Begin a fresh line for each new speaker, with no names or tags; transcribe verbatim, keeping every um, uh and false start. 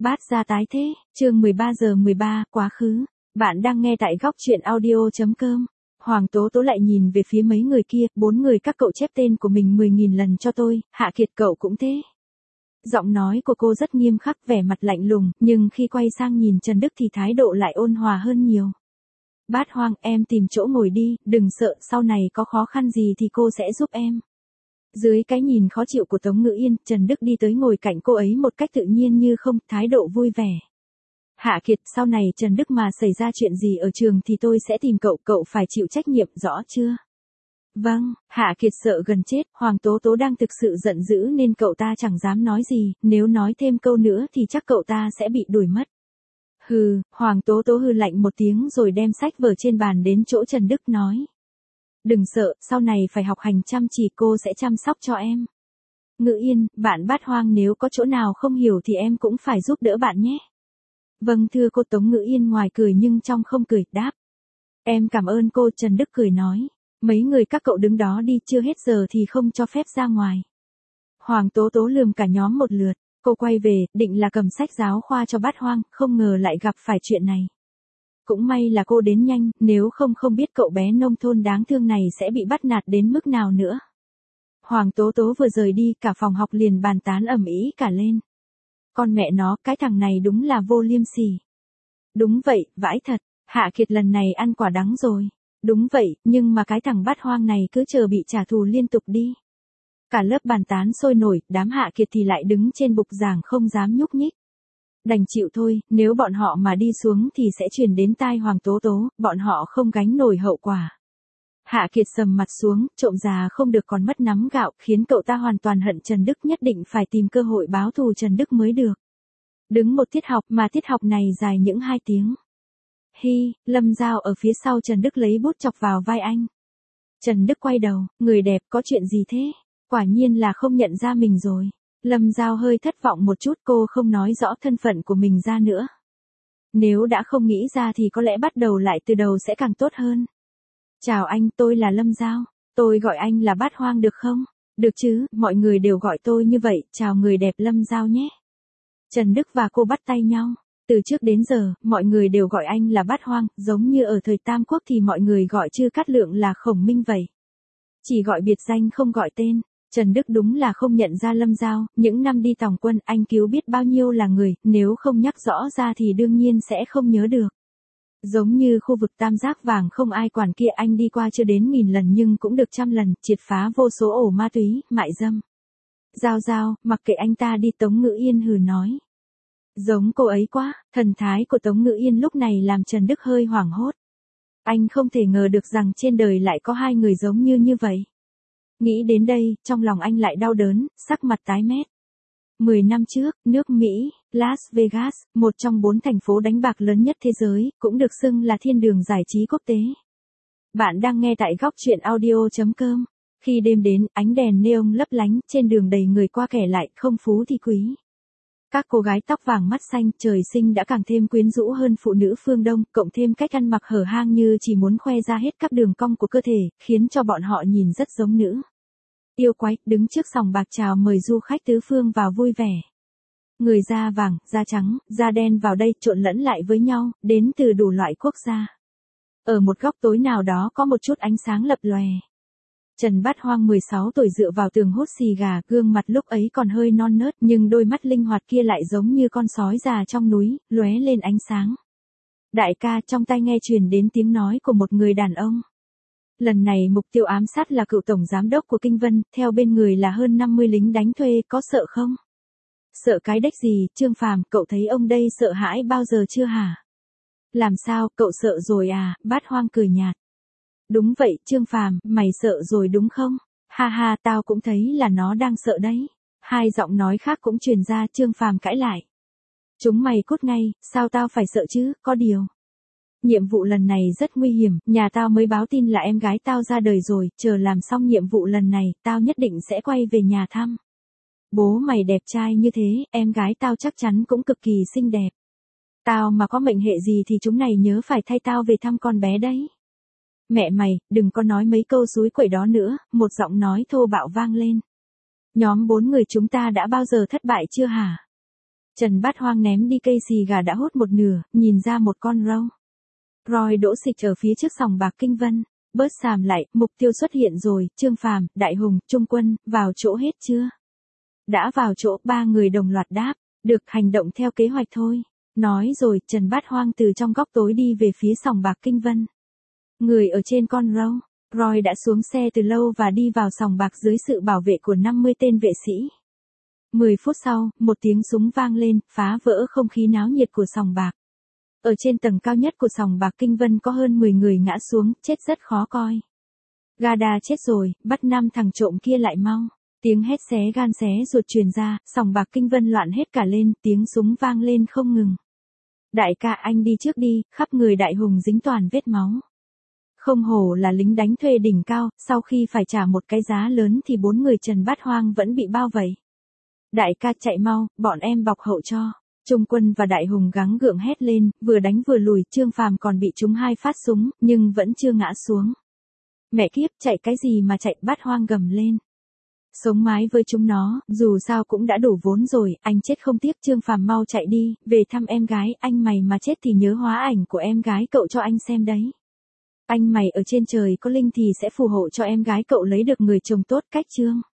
Bát gia tái thế, chương mười ba giờ mười ba, quá khứ. Bạn đang nghe tại góc truyện audio chấm com. Hoàng Tố Tố lại nhìn về phía mấy người kia, bốn người các cậu chép tên của mình mười nghìn lần cho tôi, Hạ Kiệt cậu cũng thế. Giọng nói của cô rất nghiêm khắc, vẻ mặt lạnh lùng, nhưng khi quay sang nhìn Trần Đức thì thái độ lại ôn hòa hơn nhiều. Bát Hoang, em tìm chỗ ngồi đi, đừng sợ, sau này có khó khăn gì thì cô sẽ giúp em. Dưới cái nhìn khó chịu của Tống Ngữ Yên, Trần Đức đi tới ngồi cạnh cô ấy một cách tự nhiên như không, thái độ vui vẻ. Hạ Kiệt, sau này Trần Đức mà xảy ra chuyện gì ở trường thì tôi sẽ tìm cậu, cậu phải chịu trách nhiệm, rõ chưa? Vâng, Hạ Kiệt sợ gần chết, Hoàng Tố Tố đang thực sự giận dữ nên cậu ta chẳng dám nói gì, nếu nói thêm câu nữa thì chắc cậu ta sẽ bị đuổi mất. Hừ, Hoàng Tố Tố hừ lạnh một tiếng rồi đem sách vở trên bàn đến chỗ Trần Đức nói. Đừng sợ, sau này phải học hành chăm chỉ, cô sẽ chăm sóc cho em. Ngữ Yên, bạn Bát Hoang nếu có chỗ nào không hiểu thì em cũng phải giúp đỡ bạn nhé. Vâng thưa cô. Tống Ngữ Yên ngoài cười nhưng trong không cười, đáp. Em cảm ơn cô. Trần Đức cười nói. Mấy người các cậu đứng đó đi, chưa hết giờ thì không cho phép ra ngoài. Hoàng Tố Tố lườm cả nhóm một lượt, cô quay về, định là cầm sách giáo khoa cho Bát Hoang, không ngờ lại gặp phải chuyện này. Cũng may là cô đến nhanh, nếu không không biết cậu bé nông thôn đáng thương này sẽ bị bắt nạt đến mức nào nữa. Hoàng Tố Tố vừa rời đi, cả phòng học liền bàn tán ầm ĩ cả lên. Con mẹ nó, cái thằng này đúng là vô liêm sỉ. Đúng vậy, vãi thật, Hạ Kiệt lần này ăn quả đắng rồi. Đúng vậy, nhưng mà cái thằng Bát Hoang này cứ chờ bị trả thù liên tục đi. Cả lớp bàn tán sôi nổi, đám Hạ Kiệt thì lại đứng trên bục giảng không dám nhúc nhích. Đành chịu thôi, nếu bọn họ mà đi xuống thì sẽ truyền đến tai Hoàng Tố Tố, bọn họ không gánh nổi hậu quả. Hạ Kiệt sầm mặt xuống, trộm già không được còn mất nắm gạo, khiến cậu ta hoàn toàn hận Trần Đức, nhất định phải tìm cơ hội báo thù Trần Đức mới được. Đứng một tiết học mà tiết học này dài những hai tiếng. Hi, Lâm Giao ở phía sau Trần Đức lấy bút chọc vào vai anh. Trần Đức quay đầu, người đẹp có chuyện gì thế? Quả nhiên là không nhận ra mình rồi. Lâm Giao hơi thất vọng một chút, cô không nói rõ thân phận của mình ra nữa. Nếu đã không nghĩ ra thì có lẽ bắt đầu lại từ đầu sẽ càng tốt hơn. Chào anh, tôi là Lâm Giao. Tôi gọi anh là Bát Hoang được không? Được chứ, mọi người đều gọi tôi như vậy, chào người đẹp Lâm Giao nhé. Trần Đức và cô bắt tay nhau. Từ trước đến giờ, mọi người đều gọi anh là Bát Hoang, giống như ở thời Tam Quốc thì mọi người gọi Chư Cát Lượng là Khổng Minh vậy. Chỉ gọi biệt danh không gọi tên. Trần Đức đúng là không nhận ra Lâm Giao, những năm đi tòng quân anh cứu biết bao nhiêu là người, nếu không nhắc rõ ra thì đương nhiên sẽ không nhớ được. Giống như khu vực Tam Giác Vàng không ai quản kia, anh đi qua chưa đến nghìn lần nhưng cũng được trăm lần, triệt phá vô số ổ ma túy, mại dâm. Giao Giao, mặc kệ anh ta đi. Tống Ngữ Yên hừ nói. Giống cô ấy quá. Thần thái của Tống Ngữ Yên lúc này làm Trần Đức hơi hoảng hốt. Anh không thể ngờ được rằng trên đời lại có hai người giống như như vậy. Nghĩ đến đây, trong lòng anh lại đau đớn, sắc mặt tái mét. Mười năm trước, nước Mỹ, Las Vegas, một trong bốn thành phố đánh bạc lớn nhất thế giới, cũng được xưng là thiên đường giải trí quốc tế. Bạn đang nghe tại góc truyện audio chấm com. Khi đêm đến, ánh đèn neon lấp lánh, trên đường đầy người qua kẻ lại, không phú thì quý. Các cô gái tóc vàng mắt xanh, trời sinh đã càng thêm quyến rũ hơn phụ nữ phương Đông, cộng thêm cách ăn mặc hở hang như chỉ muốn khoe ra hết các đường cong của cơ thể, khiến cho bọn họ nhìn rất giống nữ yêu quái, đứng trước sòng bạc chào mời du khách tứ phương vào vui vẻ. Người da vàng, da trắng, da đen vào đây trộn lẫn lại với nhau, đến từ đủ loại quốc gia. Ở một góc tối nào đó có một chút ánh sáng lập lòe. Trần Bát Hoang mười sáu tuổi dựa vào tường hút xì gà, gương mặt lúc ấy còn hơi non nớt nhưng đôi mắt linh hoạt kia lại giống như con sói già trong núi, lóe lên ánh sáng. Đại ca, trong tai nghe truyền đến tiếng nói của một người đàn ông. Lần này mục tiêu ám sát là cựu tổng giám đốc của Kinh Vân, theo bên người là hơn năm mươi lính đánh thuê, có sợ không? Sợ cái đếch gì, Trương Phàm, cậu thấy ông đây sợ hãi bao giờ chưa hả? Làm sao, cậu sợ rồi à? Bát Hoang cười nhạt. Đúng vậy, Trương Phàm, mày sợ rồi đúng không? Ha ha, tao cũng thấy là nó đang sợ đấy. Hai giọng nói khác cũng truyền ra, Trương Phàm cãi lại. Chúng mày cút ngay, sao tao phải sợ chứ, có điều. Nhiệm vụ lần này rất nguy hiểm, nhà tao mới báo tin là em gái tao ra đời rồi, chờ làm xong nhiệm vụ lần này, tao nhất định sẽ quay về nhà thăm. Bố mày đẹp trai như thế, em gái tao chắc chắn cũng cực kỳ xinh đẹp. Tao mà có mệnh hệ gì thì chúng này nhớ phải thay tao về thăm con bé đấy. Mẹ mày, đừng có nói mấy câu xúi quẩy đó nữa, một giọng nói thô bạo vang lên. Nhóm bốn người chúng ta đã bao giờ thất bại chưa hả? Trần Bát Hoang ném đi cây xì gà đã hút một nửa, nhìn ra một con râu. Roy đỗ xịch ở phía trước sòng bạc Kinh Vân. Bớt xàm lại, mục tiêu xuất hiện rồi, Trương Phàm, Đại Hùng, Trung Quân, vào chỗ hết chưa? Đã vào chỗ, ba người đồng loạt đáp, được, hành động theo kế hoạch thôi. Nói rồi, Trần Bát Hoang từ trong góc tối đi về phía sòng bạc Kinh Vân. Người ở trên con râu, Roy đã xuống xe từ lâu và đi vào sòng bạc dưới sự bảo vệ của năm mươi tên vệ sĩ. mười phút sau, một tiếng súng vang lên, phá vỡ không khí náo nhiệt của sòng bạc. Ở trên tầng cao nhất của sòng bạc Kinh Vân có hơn mười người ngã xuống, chết rất khó coi. Gada chết rồi, bắt năm thằng trộm kia lại mau. Tiếng hét xé gan xé ruột truyền ra, sòng bạc Kinh Vân loạn hết cả lên, tiếng súng vang lên không ngừng. Đại ca anh đi trước đi, khắp người Đại Hùng dính toàn vết máu. Không hổ là lính đánh thuê đỉnh cao, sau khi phải trả một cái giá lớn thì bốn người Trần Bát Hoang vẫn bị bao vây. Đại ca chạy mau, bọn em bọc hậu cho. Trung Quân và Đại Hùng gắng gượng hét lên, vừa đánh vừa lùi, Trương Phàm còn bị trúng hai phát súng, nhưng vẫn chưa ngã xuống. Mẹ kiếp, chạy cái gì mà chạy, Bát Hoang gầm lên. Sống mái với chúng nó, dù sao cũng đã đủ vốn rồi, anh chết không tiếc. Trương Phàm mau chạy đi, về thăm em gái, anh mày mà chết thì nhớ hóa ảnh của em gái cậu cho anh xem đấy. Anh mày ở trên trời có linh thì sẽ phù hộ cho em gái cậu lấy được người chồng tốt. Cách Trương